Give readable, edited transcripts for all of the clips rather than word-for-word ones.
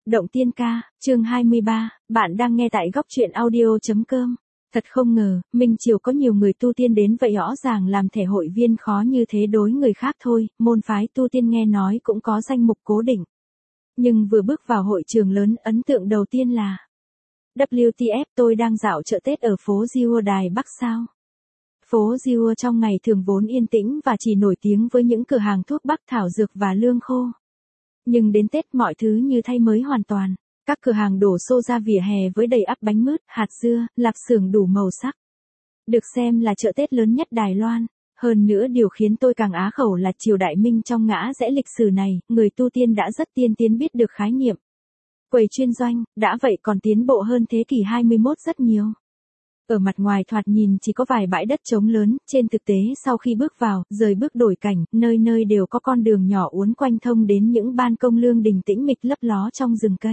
Động Tiên Ca, chương 23, bạn đang nghe tại góc truyện audio.com. Thật không ngờ, Minh Triều có nhiều người tu tiên đến vậy, rõ ràng làm thẻ hội viên khó như thế đối người khác thôi, môn phái tu tiên nghe nói cũng có danh mục cố định. Nhưng vừa bước vào hội trường lớn, ấn tượng đầu tiên là WTF, tôi đang dạo chợ Tết ở phố Diua Đài Bắc sao. Phố Diua trong ngày thường vốn yên tĩnh và chỉ nổi tiếng với những cửa hàng thuốc bắc thảo dược và lương khô. Nhưng đến Tết mọi thứ như thay mới hoàn toàn, các cửa hàng đổ xô ra vỉa hè với đầy ắp bánh mứt, hạt dưa, lạp xưởng đủ màu sắc. Được xem là chợ Tết lớn nhất Đài Loan. Hơn nữa điều khiến tôi càng á khẩu là triều đại Minh trong ngã rẽ lịch sử này, người tu tiên đã rất tiên tiến biết được khái niệm quầy chuyên doanh, đã vậy còn tiến bộ hơn thế kỷ 21 rất nhiều. Ở mặt ngoài thoạt nhìn chỉ có vài bãi đất trống lớn, trên thực tế sau khi bước vào, rời bước đổi cảnh, nơi nơi đều có con đường nhỏ uốn quanh thông đến những ban công lương đình tĩnh mịch lấp ló trong rừng cây.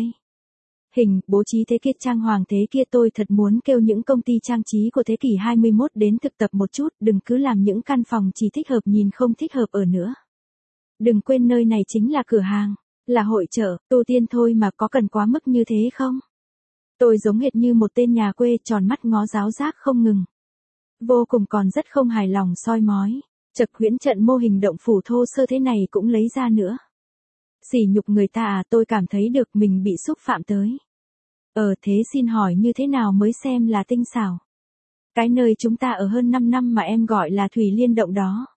Hình, bố trí thế kia, trang hoàng thế kia, tôi thật muốn kêu những công ty trang trí của thế kỷ 21 đến thực tập một chút, đừng cứ làm những căn phòng chỉ thích hợp nhìn không thích hợp ở nữa. Đừng quên nơi này chính là cửa hàng, là hội chợ, tu tiên thôi mà có cần quá mức như thế không? Tôi giống hệt như một tên nhà quê tròn mắt ngó giáo giác không ngừng. Vô cùng còn rất không hài lòng soi mói. Chật, huyễn trận mô hình động phủ thô sơ thế này cũng lấy ra nữa. Sỉ nhục người ta à, tôi cảm thấy được mình bị xúc phạm tới. Thế xin hỏi như thế nào mới xem là tinh xảo? Cái nơi chúng ta ở hơn 5 năm mà em gọi là Thủy Liên Động đó.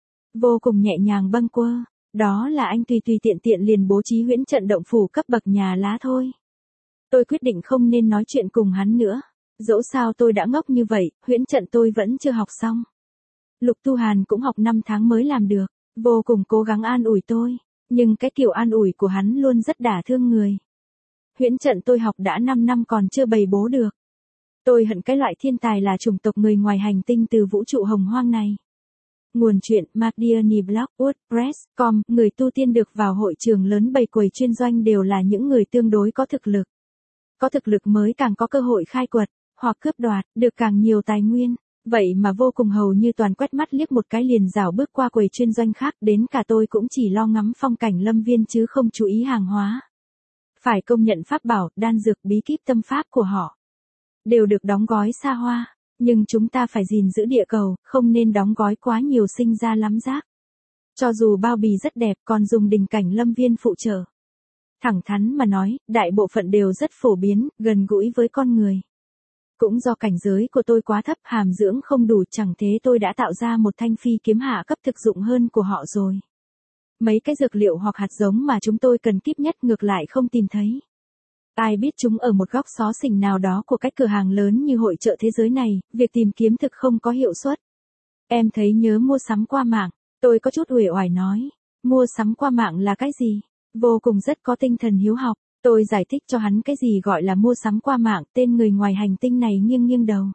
Vô cùng nhẹ nhàng bâng quơ, đó là anh tùy tiện tiện liền bố trí huyễn trận động phủ cấp bậc nhà lá thôi. Tôi quyết định không nên nói chuyện cùng hắn nữa. Dẫu sao tôi đã ngốc như vậy, huyễn trận tôi vẫn chưa học xong. Lục Tu Hàn cũng học 5 tháng mới làm được, vô cùng cố gắng an ủi tôi, nhưng cái kiểu an ủi của hắn luôn rất đả thương người. Huyễn trận tôi học đã 5 năm còn chưa bày bố được. Tôi hận cái loại thiên tài là chủng tộc người ngoài hành tinh từ vũ trụ hồng hoang này. Nguồn truyện Mardiani Blog, WordPress.com. Người tu tiên được vào hội trường lớn bày quầy chuyên doanh đều là những người tương đối có thực lực. Có thực lực mới càng có cơ hội khai quật, hoặc cướp đoạt, được càng nhiều tài nguyên. Vậy mà vô cùng hầu như toàn quét mắt liếc một cái liền rảo bước qua quầy chuyên doanh khác, đến cả tôi cũng chỉ lo ngắm phong cảnh lâm viên chứ không chú ý hàng hóa. Phải công nhận pháp bảo, đan dược, bí kíp tâm pháp của họ đều được đóng gói xa hoa, nhưng chúng ta phải gìn giữ địa cầu, không nên đóng gói quá nhiều sinh ra lắm rác. Cho dù bao bì rất đẹp còn dùng đình cảnh lâm viên phụ trợ. Thẳng thắn mà nói, đại bộ phận đều rất phổ biến, gần gũi với con người. Cũng do cảnh giới của tôi quá thấp, hàm dưỡng không đủ, chẳng thế tôi đã tạo ra một thanh phi kiếm hạ cấp thực dụng hơn của họ rồi. Mấy cái dược liệu hoặc hạt giống mà chúng tôi cần kíp nhất ngược lại không tìm thấy. Ai biết chúng ở một góc xó xỉnh nào đó của cái cửa hàng lớn như hội chợ thế giới này, việc tìm kiếm thực không có hiệu suất. Em thấy nhớ mua sắm qua mạng, tôi có chút uể oải nói. Mua sắm qua mạng là cái gì? Vô cùng rất có tinh thần hiếu học, tôi giải thích cho hắn cái gì gọi là mua sắm qua mạng, tên người ngoài hành tinh này nghiêng nghiêng đầu.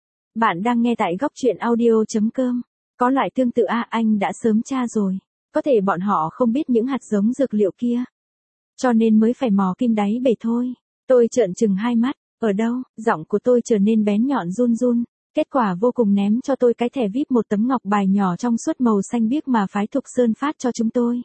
Bạn đang nghe tại góc truyện audio.com. Có loại tương tự anh đã sớm tra rồi. Có thể bọn họ không biết những hạt giống dược liệu kia. Cho nên mới phải mò kim đáy bể thôi. Tôi trợn trừng hai mắt, ở đâu, giọng của tôi trở nên bén nhọn run run. Kết quả vô cùng ném cho tôi cái thẻ VIP, một tấm ngọc bài nhỏ trong suốt màu xanh biếc mà phái Thục Sơn phát cho chúng tôi.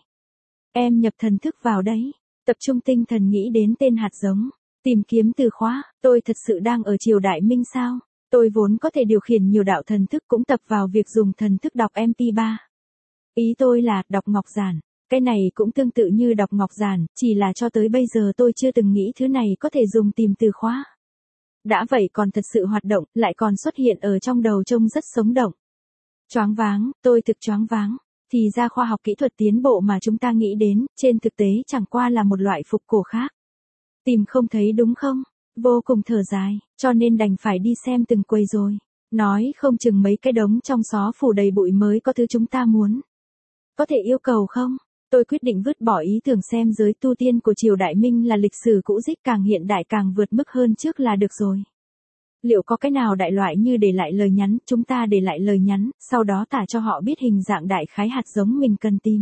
Em nhập thần thức vào đấy, tập trung tinh thần nghĩ đến tên hạt giống, tìm kiếm từ khóa, tôi thật sự đang ở triều đại Minh sao? Tôi vốn có thể điều khiển nhiều đạo thần thức cũng tập vào việc dùng thần thức đọc MP3. Ý tôi là đọc ngọc giản, cái này cũng tương tự như đọc ngọc giản, chỉ là cho tới bây giờ tôi chưa từng nghĩ thứ này có thể dùng tìm từ khóa. Đã vậy còn thật sự hoạt động, lại còn xuất hiện ở trong đầu trông rất sống động. Choáng váng, tôi thực choáng váng. Thì ra khoa học kỹ thuật tiến bộ mà chúng ta nghĩ đến, trên thực tế chẳng qua là một loại phục cổ khác. Tìm không thấy đúng không? Vô cùng thở dài, cho nên đành phải đi xem từng quầy rồi. Nói không chừng mấy cái đống trong xó phủ đầy bụi mới có thứ chúng ta muốn. Có thể yêu cầu không? Tôi quyết định vứt bỏ ý tưởng xem giới tu tiên của triều đại Minh là lịch sử cũ rích, càng hiện đại càng vượt mức hơn trước là được rồi. Liệu có cái nào đại loại như để lại lời nhắn, chúng ta để lại lời nhắn, sau đó tả cho họ biết hình dạng đại khái hạt giống mình cần tìm.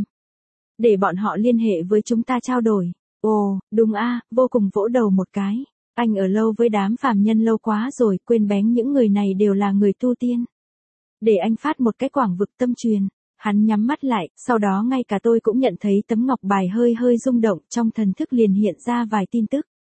Để bọn họ liên hệ với chúng ta trao đổi. Ồ, đúng vô cùng vỗ đầu một cái. Anh ở lâu với đám phàm nhân lâu quá rồi, quên bén những người này đều là người tu tiên. Để anh phát một cái quảng vực tâm truyền. Hắn nhắm mắt lại, sau đó ngay cả tôi cũng nhận thấy tấm ngọc bài hơi hơi rung động, trong thần thức liền hiện ra vài tin tức.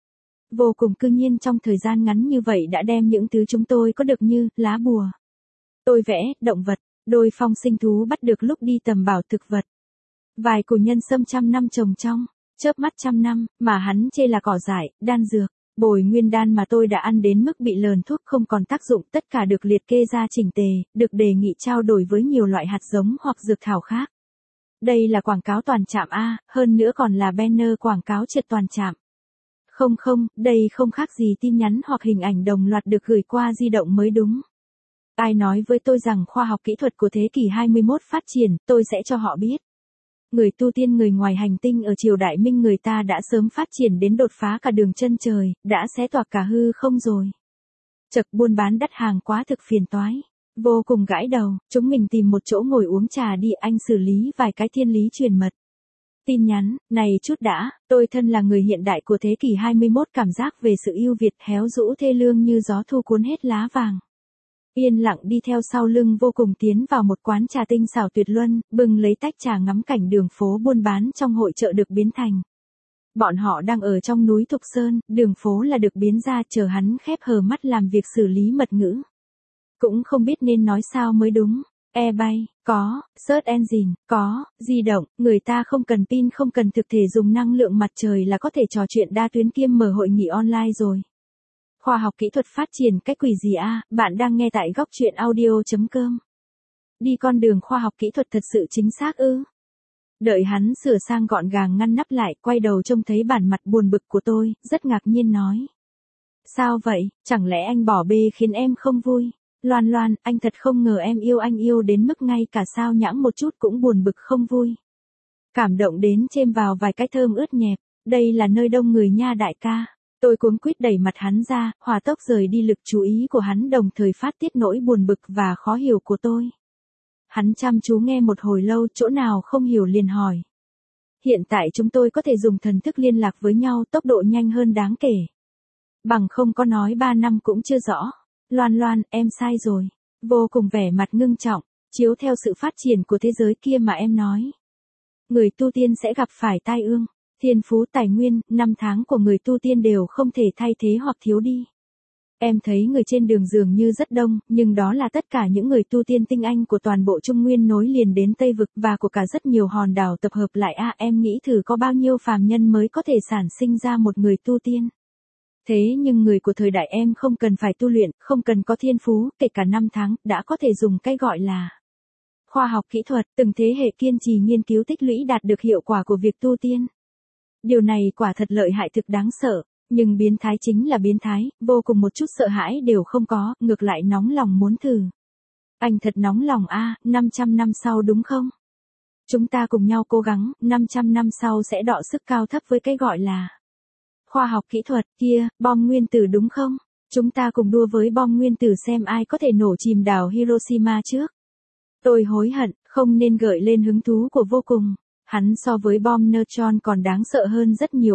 Vô cùng cư nhiên trong thời gian ngắn như vậy đã đem những thứ chúng tôi có được như lá bùa, tôi vẽ, động vật, đôi phong sinh thú bắt được lúc đi tầm bảo thực vật. Vài củ nhân sâm 100 năm trồng trong, chớp mắt 100 năm, mà hắn chê là cỏ dại, đan dược, bồi nguyên đan mà tôi đã ăn đến mức bị lờn thuốc không còn tác dụng, tất cả được liệt kê ra chỉnh tề, được đề nghị trao đổi với nhiều loại hạt giống hoặc dược thảo khác. Đây là quảng cáo toàn trạm A, hơn nữa còn là banner quảng cáo trượt toàn trạm. Không không, đây không khác gì tin nhắn hoặc hình ảnh đồng loạt được gửi qua di động mới đúng. Ai nói với tôi rằng khoa học kỹ thuật của thế kỷ 21 phát triển, tôi sẽ cho họ biết. Người tu tiên người ngoài hành tinh ở triều đại Minh người ta đã sớm phát triển đến đột phá cả đường chân trời, đã xé toạc cả hư không rồi. Chật buôn bán đắt hàng quá thực phiền toái. Vô cùng gãi đầu, chúng mình tìm một chỗ ngồi uống trà đi, anh xử lý vài cái thiên lý truyền mật. Tin nhắn, này chút đã, tôi thân là người hiện đại của thế kỷ 21 cảm giác về sự ưu việt héo rũ thê lương như gió thu cuốn hết lá vàng. Yên lặng đi theo sau lưng Vô Cùng tiến vào một quán trà tinh xảo tuyệt luân, bưng lấy tách trà ngắm cảnh đường phố buôn bán trong hội chợ được biến thành. Bọn họ đang ở trong núi Thục Sơn, đường phố là được biến ra chờ hắn khép hờ mắt làm việc xử lý mật ngữ. Cũng không biết nên nói sao mới đúng. E-bay, có, search engine, có, di động, người ta không cần pin không cần thực thể dùng năng lượng mặt trời là có thể trò chuyện đa tuyến kiêm mở hội nghị online rồi. Khoa học kỹ thuật phát triển cái quỷ gì a? Bạn đang nghe tại góc truyện audio.com. Đi con đường khoa học kỹ thuật thật sự chính xác ư? Đợi hắn sửa sang gọn gàng ngăn nắp lại, quay đầu trông thấy bản mặt buồn bực của tôi, rất ngạc nhiên nói. Sao vậy, chẳng lẽ anh bỏ bê khiến em không vui? Loan Loan, anh thật không ngờ em yêu anh yêu đến mức ngay cả sao nhãng một chút cũng buồn bực không vui. Cảm động đến chêm vào vài cái thơm ướt nhẹp, đây là nơi đông người nha đại ca. Tôi cuống quýt đẩy mặt hắn ra, hòa tốc rời đi lực chú ý của hắn đồng thời phát tiết nỗi buồn bực và khó hiểu của tôi. Hắn chăm chú nghe một hồi lâu, chỗ nào không hiểu liền hỏi. Hiện tại chúng tôi có thể dùng thần thức liên lạc với nhau tốc độ nhanh hơn đáng kể. Bằng không có nói 3 năm cũng chưa rõ. Loan Loan, em sai rồi. Vô Cùng vẻ mặt ngưng trọng, chiếu theo sự phát triển của thế giới kia mà em nói. Người tu tiên sẽ gặp phải tai ương, thiên phú tài nguyên, năm tháng của người tu tiên đều không thể thay thế hoặc thiếu đi. Em thấy người trên đường dường như rất đông, nhưng đó là tất cả những người tu tiên tinh anh của toàn bộ Trung Nguyên nối liền đến Tây Vực và của cả rất nhiều hòn đảo tập hợp lại em nghĩ thử có bao nhiêu phàm nhân mới có thể sản sinh ra một người tu tiên. Thế nhưng người của thời đại em không cần phải tu luyện, không cần có thiên phú, kể cả năm tháng, đã có thể dùng cái gọi là khoa học kỹ thuật, từng thế hệ kiên trì nghiên cứu tích lũy đạt được hiệu quả của việc tu tiên. Điều này quả thật lợi hại thực đáng sợ, nhưng biến thái chính là biến thái, Vô Cùng một chút sợ hãi đều không có, ngược lại nóng lòng muốn thử. Anh thật nóng lòng 500 năm sau đúng không? Chúng ta cùng nhau cố gắng, 500 năm sau sẽ đọ sức cao thấp với cái gọi là khoa học kỹ thuật kia, bom nguyên tử đúng không? Chúng ta cùng đua với bom nguyên tử xem ai có thể nổ chìm đảo Hiroshima trước. Tôi hối hận, không nên gợi lên hứng thú của Vô Cùng. Hắn so với bom neutron còn đáng sợ hơn rất nhiều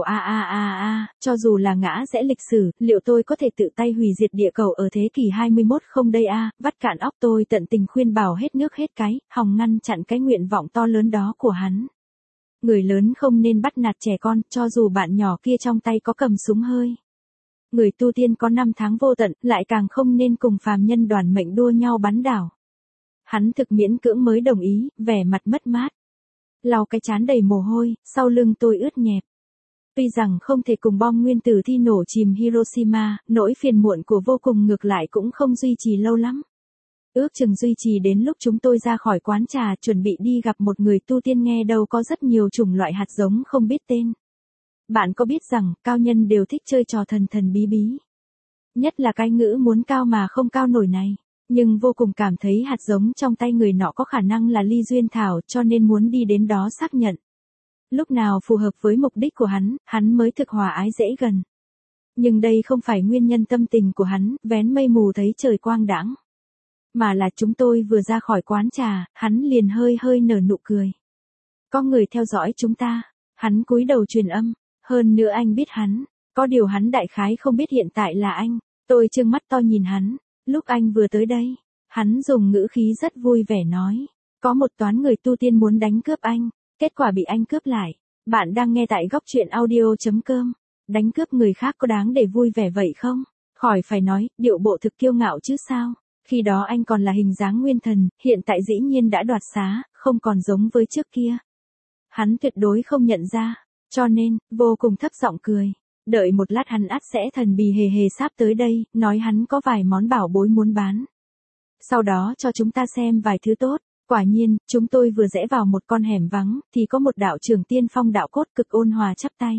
cho dù là ngã rẽ lịch sử, liệu tôi có thể tự tay hủy diệt địa cầu ở thế kỷ 21 không đây vắt cạn óc tôi tận tình khuyên bảo hết nước hết cái, hòng ngăn chặn cái nguyện vọng to lớn đó của hắn. Người lớn không nên bắt nạt trẻ con, cho dù bạn nhỏ kia trong tay có cầm súng hơi. Người tu tiên có năm tháng vô tận, lại càng không nên cùng phàm nhân đoàn mệnh đua nhau bắn đảo. Hắn thực miễn cưỡng mới đồng ý, vẻ mặt mất mát. Lau cái trán đầy mồ hôi, sau lưng tôi ướt nhẹp. Tuy rằng không thể cùng bom nguyên tử thi nổ chìm Hiroshima, nỗi phiền muộn của Vô Cùng ngược lại cũng không duy trì lâu lắm. Ước chừng duy trì đến lúc chúng tôi ra khỏi quán trà chuẩn bị đi gặp một người tu tiên nghe đâu có rất nhiều chủng loại hạt giống không biết tên. Bạn có biết rằng, cao nhân đều thích chơi trò thần thần bí bí. Nhất là cái ngữ muốn cao mà không cao nổi này. Nhưng Vô Cùng cảm thấy hạt giống trong tay người nọ có khả năng là ly duyên thảo cho nên muốn đi đến đó xác nhận. Lúc nào phù hợp với mục đích của hắn mới thực hòa ái dễ gần. Nhưng đây không phải nguyên nhân tâm tình của hắn, vén mây mù thấy trời quang đãng. Mà là chúng tôi vừa ra khỏi quán trà, hắn liền hơi hơi nở nụ cười. Có người theo dõi chúng ta, hắn cúi đầu truyền âm, hơn nữa anh biết hắn, có điều hắn đại khái không biết hiện tại là anh. Tôi trừng mắt to nhìn hắn, lúc anh vừa tới đây, hắn dùng ngữ khí rất vui vẻ nói, có một toán người tu tiên muốn đánh cướp anh, kết quả bị anh cướp lại. Bạn đang nghe tại góc truyện audio.com. Đánh cướp người khác có đáng để vui vẻ vậy không? Khỏi phải nói, điệu bộ thực kiêu ngạo chứ sao? Khi đó anh còn là hình dáng nguyên thần, hiện tại dĩ nhiên đã đoạt xá, không còn giống với trước kia. Hắn tuyệt đối không nhận ra, cho nên, vô cùng thấp giọng cười. Đợi một lát hắn ắt sẽ thần bì hề hề sáp tới đây, nói hắn có vài món bảo bối muốn bán. Sau đó cho chúng ta xem vài thứ tốt. Quả nhiên, chúng tôi vừa rẽ vào một con hẻm vắng, thì có một đạo trưởng tiên phong đạo cốt cực ôn hòa chắp tay.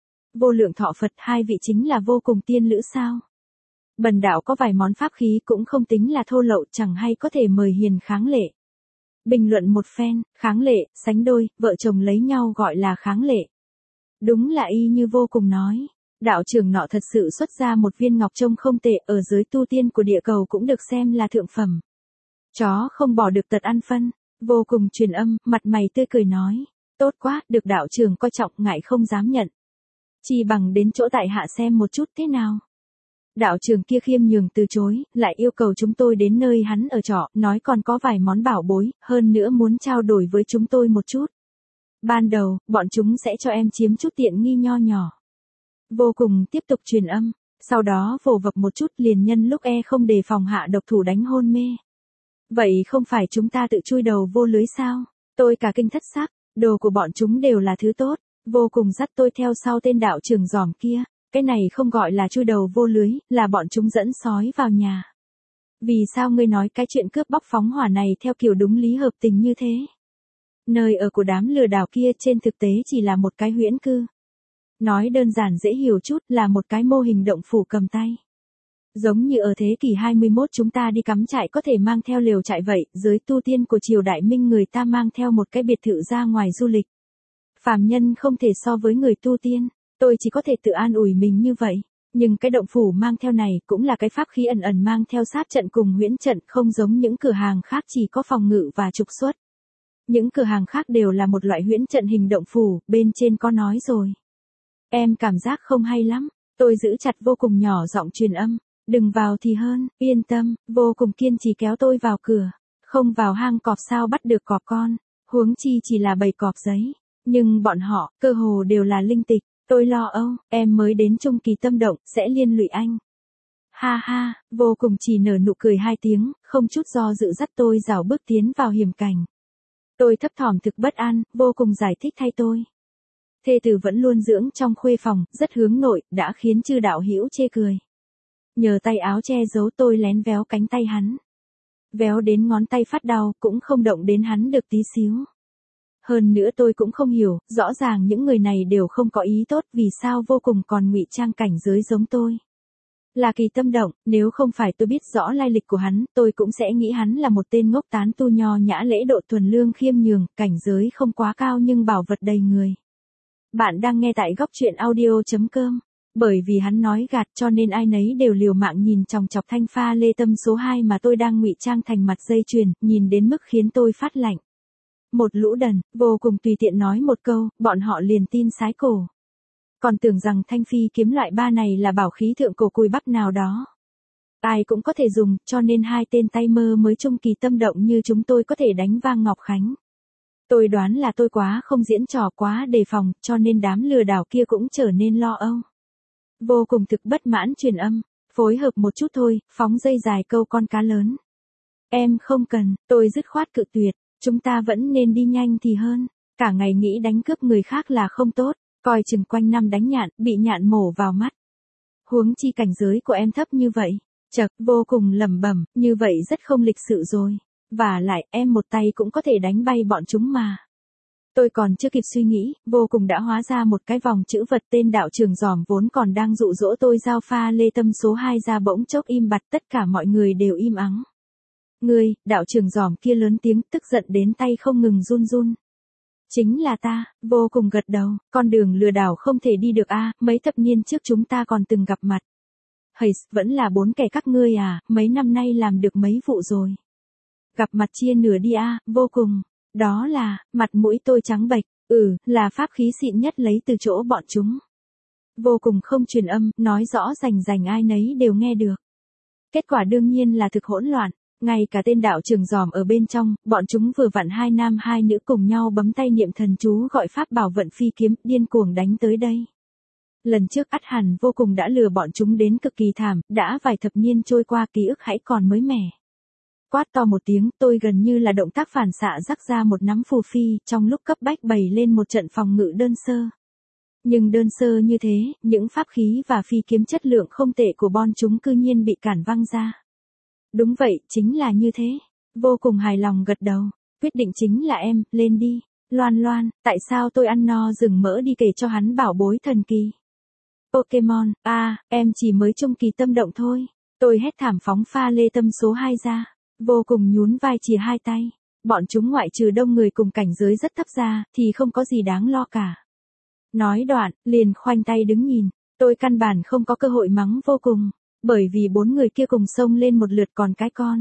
Vô lượng thọ Phật, hai vị chính là vô cùng tiên lữ sao? Bần đạo có vài món pháp khí cũng không tính là thô lậu, chẳng hay có thể mời hiền kháng lệ. Bình luận một phen, kháng lệ, sánh đôi, vợ chồng lấy nhau gọi là kháng lệ. Đúng là y như vô cùng nói. Đạo trưởng nọ thật sự xuất ra một viên ngọc trông không tệ, ở giới tu tiên của địa cầu cũng được xem là thượng phẩm. Chó không bỏ được tật ăn phân. Vô cùng truyền âm, mặt mày tươi cười nói. Tốt quá, được đạo trưởng coi trọng, ngại không dám nhận. Chỉ bằng đến chỗ tại hạ xem một chút thế nào. Đạo trưởng kia khiêm nhường từ chối, lại yêu cầu chúng tôi đến nơi hắn ở trọ, nói còn có vài món bảo bối, hơn nữa muốn trao đổi với chúng tôi một chút. Ban đầu, bọn chúng sẽ cho em chiếm chút tiện nghi nho nhỏ. Vô cùng tiếp tục truyền âm, sau đó vồ vập một chút liền nhân lúc không đề phòng hạ độc thủ đánh hôn mê. Vậy không phải chúng ta tự chui đầu vô lưới sao? Tôi cả kinh thất sắc, đồ của bọn chúng đều là thứ tốt, vô cùng dắt tôi theo sau tên đạo trưởng giòm kia. Cái này không gọi là chui đầu vô lưới, là bọn chúng dẫn sói vào nhà. Vì sao ngươi nói cái chuyện cướp bóc phóng hỏa này theo kiểu đúng lý hợp tình như thế? Nơi ở của đám lừa đảo kia trên thực tế chỉ là một cái huyễn cư. Nói đơn giản dễ hiểu chút là một cái mô hình động phủ cầm tay. Giống như ở thế kỷ 21 chúng ta đi cắm trại có thể mang theo lều trại vậy, giới tu tiên của triều Đại Minh người ta mang theo một cái biệt thự ra ngoài du lịch. Phàm nhân không thể so với người tu tiên. Tôi chỉ có thể tự an ủi mình như vậy, nhưng cái động phủ mang theo này cũng là cái pháp khí ẩn ẩn mang theo sát trận cùng huyễn trận, không giống những cửa hàng khác chỉ có phòng ngự và trục xuất. Những cửa hàng khác đều là một loại huyễn trận hình động phủ, bên trên có nói rồi. Em cảm giác không hay lắm, tôi giữ chặt vô cùng nhỏ giọng truyền âm, đừng vào thì hơn, yên tâm, vô cùng kiên trì kéo tôi vào cửa, không vào hang cọp sao bắt được cọp con, huống chi chỉ là bầy cọp giấy, nhưng bọn họ, cơ hồ đều là linh tịch. Tôi lo âu, em mới đến trung kỳ tâm động, sẽ liên lụy anh. Ha ha, vô cùng chỉ nở nụ cười 2 tiếng, không chút do dự dắt tôi rảo bước tiến vào hiểm cảnh. Tôi thấp thỏm thực bất an, vô cùng giải thích thay tôi. Thê tử vẫn luôn dưỡng trong khuê phòng, rất hướng nội, đã khiến chư đạo hữu chê cười. Nhờ tay áo che giấu tôi lén véo cánh tay hắn. Véo đến ngón tay phát đau, cũng không động đến hắn được tí xíu. Hơn nữa tôi cũng không hiểu, rõ ràng những người này đều không có ý tốt, vì sao vô cùng còn ngụy trang cảnh giới giống tôi. Là kỳ tâm động, nếu không phải tôi biết rõ lai lịch của hắn, tôi cũng sẽ nghĩ hắn là một tên ngốc tán tu nho nhã lễ độ thuần lương khiêm nhường, cảnh giới không quá cao nhưng bảo vật đầy người. Bạn đang nghe tại góc truyện audio.com. Bởi vì hắn nói gạt cho nên ai nấy đều liều mạng nhìn chòng chọc thanh pha lê tâm số 2 mà tôi đang ngụy trang thành mặt dây chuyền, nhìn đến mức khiến tôi phát lạnh. Một lũ đần, vô cùng tùy tiện nói một câu, bọn họ liền tin sái cổ. Còn tưởng rằng thanh phi kiếm loại 3 này là bảo khí thượng cổ cùi bắp nào đó. Ai cũng có thể dùng, cho nên hai tên tay mơ mới trung kỳ tâm động như chúng tôi có thể đánh vang Ngọc Khánh. Tôi đoán là tôi quá không diễn trò quá đề phòng, cho nên đám lừa đảo kia cũng trở nên lo âu. Vô cùng thực bất mãn truyền âm, phối hợp một chút thôi, phóng dây dài câu con cá lớn. Em không cần, tôi dứt khoát cự tuyệt. Chúng ta vẫn nên đi nhanh thì hơn, cả ngày nghĩ đánh cướp người khác là không tốt, coi chừng quanh năm đánh nhạn, bị nhạn mổ vào mắt. Huống chi cảnh giới của em thấp như vậy, chật, vô cùng lẩm bẩm, như vậy rất không lịch sự rồi, và lại em một tay cũng có thể đánh bay bọn chúng mà. Tôi còn chưa kịp suy nghĩ, vô cùng đã hóa ra một cái vòng chữ vật, tên đạo trưởng giòm vốn còn đang dụ dỗ tôi giao pha lê tâm số 2 ra bỗng chốc im bặt, tất cả mọi người đều im ắng. Ngươi, đạo trưởng giòm kia lớn tiếng, tức giận đến tay không ngừng run run. Chính là ta, vô cùng gật đầu, con đường lừa đảo không thể đi được a, mấy thập niên trước chúng ta còn từng gặp mặt. Hầy, vẫn là 4 kẻ các ngươi à, mấy năm nay làm được mấy vụ rồi. Gặp mặt chia nửa đi a, vô cùng, đó là, mặt mũi tôi trắng bệch, là pháp khí xịn nhất lấy từ chỗ bọn chúng. Vô cùng không truyền âm, nói rõ rành rành ai nấy đều nghe được. Kết quả đương nhiên là thực hỗn loạn. Ngay cả tên đạo trưởng giòm ở bên trong, bọn chúng vừa vặn 2 nam 2 nữ cùng nhau bấm tay niệm thần chú gọi pháp bảo vận phi kiếm, điên cuồng đánh tới đây. Lần trước ắt hẳn vô cùng đã lừa bọn chúng đến cực kỳ thảm, đã vài thập niên trôi qua ký ức hãy còn mới mẻ. Quát to một tiếng, tôi gần như là động tác phản xạ rắc ra một nắm phù phi, trong lúc cấp bách bày lên một trận phòng ngự đơn sơ. Nhưng đơn sơ như thế, những pháp khí và phi kiếm chất lượng không tệ của bọn chúng cư nhiên bị cản văng ra. Đúng vậy, chính là như thế. Vô cùng hài lòng gật đầu. Quyết định chính là em, lên đi. Loan Loan, tại sao tôi ăn no rừng mỡ đi kể cho hắn bảo bối thần kỳ. Pokemon, em chỉ mới trung kỳ tâm động thôi. Tôi hét thảm phóng pha lê tâm số 2 ra. Vô cùng nhún vai chìa hai tay. Bọn chúng ngoại trừ đông người cùng cảnh giới rất thấp ra, thì không có gì đáng lo cả. Nói đoạn, liền khoanh tay đứng nhìn. Tôi căn bản không có cơ hội mắng vô cùng. Bởi vì 4 người kia cùng xông lên một lượt còn cái con.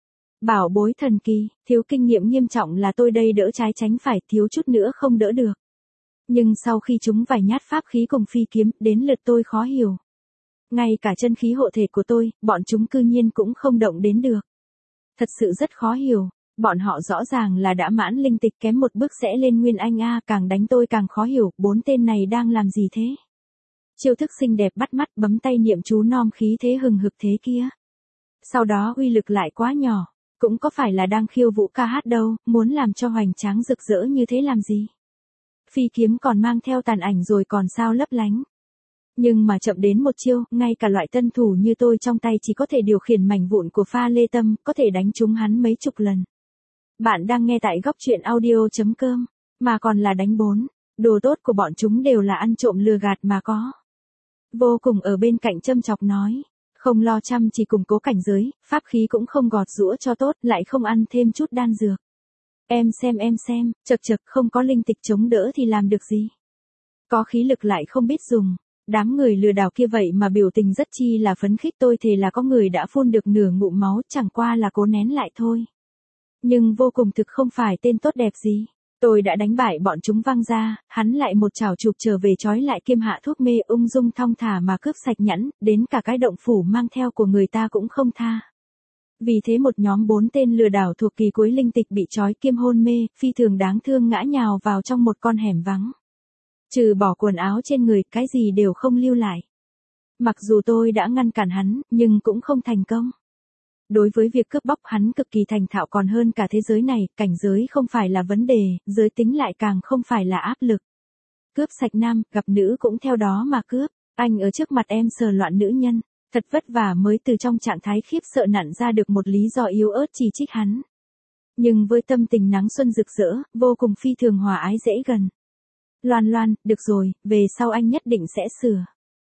Bảo bối thần kỳ, thiếu kinh nghiệm nghiêm trọng là tôi đây đỡ trái tránh phải, thiếu chút nữa không đỡ được. Nhưng sau khi chúng vài nhát pháp khí cùng phi kiếm, đến lượt tôi khó hiểu. Ngay cả chân khí hộ thể của tôi, bọn chúng cư nhiên cũng không động đến được. Thật sự rất khó hiểu, bọn họ rõ ràng là đã mãn linh tịch, kém một bước sẽ lên Nguyên Anh A, càng đánh tôi càng khó hiểu, 4 tên này đang làm gì thế? Chiêu thức xinh đẹp bắt mắt, bấm tay niệm chú nom khí thế hừng hực thế kia. Sau đó uy lực lại quá nhỏ, cũng có phải là đang khiêu vũ ca hát đâu, muốn làm cho hoành tráng rực rỡ như thế làm gì? Phi kiếm còn mang theo tàn ảnh rồi còn sao lấp lánh. Nhưng mà chậm đến một chiêu, ngay cả loại tân thủ như tôi trong tay chỉ có thể điều khiển mảnh vụn của pha lê tâm, có thể đánh trúng hắn mấy chục lần. Bạn đang nghe tại góc truyện audio.com, mà còn là đánh 4. Đồ tốt của bọn chúng đều là ăn trộm lừa gạt mà có. Vô cùng ở bên cạnh châm chọc nói, không lo chăm chỉ củng cố cảnh giới, pháp khí cũng không gọt giũa cho tốt, lại không ăn thêm chút đan dược. Em xem, chật không có linh tịch chống đỡ thì làm được gì. Có khí lực lại không biết dùng. Đám người lừa đảo kia vậy mà biểu tình rất chi là phấn khích, tôi thề là có người đã phun được nửa ngụm máu, chẳng qua là cố nén lại thôi. Nhưng vô cùng thực không phải tên tốt đẹp gì. Tôi đã đánh bại bọn chúng văng ra, hắn lại một chảo chụp trở về trói lại kiêm hạ thuốc mê, ung dung thong thả mà cướp sạch nhẫn, đến cả cái động phủ mang theo của người ta cũng không tha. Vì thế một nhóm 4 tên lừa đảo thuộc kỳ cuối linh tịch bị trói kiêm hôn mê, phi thường đáng thương ngã nhào vào trong một con hẻm vắng. Trừ bỏ quần áo trên người, cái gì đều không lưu lại. Mặc dù tôi đã ngăn cản hắn, nhưng cũng không thành công. Đối với việc cướp bóc hắn cực kỳ thành thạo, còn hơn cả thế giới này, cảnh giới không phải là vấn đề, giới tính lại càng không phải là áp lực. Cướp sạch nam, gặp nữ cũng theo đó mà cướp. Anh ở trước mặt em sờ loạn nữ nhân, thật vất vả mới từ trong trạng thái khiếp sợ nặn ra được một lý do yếu ớt chỉ trích hắn. Nhưng với tâm tình nắng xuân rực rỡ, vô cùng phi thường hòa ái dễ gần. Loan Loan, được rồi, về sau anh nhất định sẽ sửa.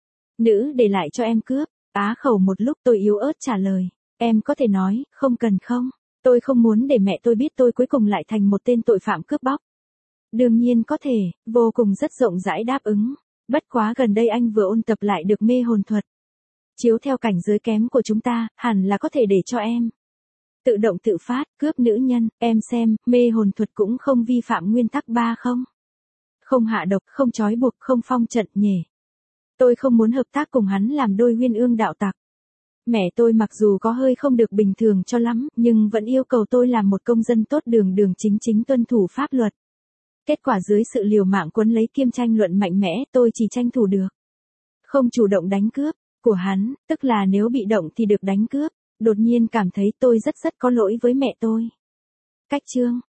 Nữ để lại cho em cướp. Á khẩu một lúc tôi yếu ớt trả lời. Em có thể nói, không cần không? Tôi không muốn để mẹ tôi biết tôi cuối cùng lại thành một tên tội phạm cướp bóc. Đương nhiên có thể, vô cùng rất rộng rãi đáp ứng. Bất quá gần đây anh vừa ôn tập lại được mê hồn thuật. Chiếu theo cảnh giới kém của chúng ta, hẳn là có thể để cho em. Tự động tự phát, cướp nữ nhân, em xem, mê hồn thuật cũng không vi phạm nguyên tắc 3 không? Không hạ độc, không trói buộc, không phong trận nhỉ. Tôi không muốn hợp tác cùng hắn làm đôi uyên ương đạo tặc. Mẹ tôi mặc dù có hơi không được bình thường cho lắm, nhưng vẫn yêu cầu tôi làm một công dân tốt, đường chính tuân thủ pháp luật. Kết quả dưới sự liều mạng quấn lấy kiêm tranh luận mạnh mẽ, tôi chỉ tranh thủ được. Không chủ động đánh cướp của hắn, tức là nếu bị động thì được đánh cướp. Đột nhiên cảm thấy tôi rất có lỗi với mẹ tôi. Cách chương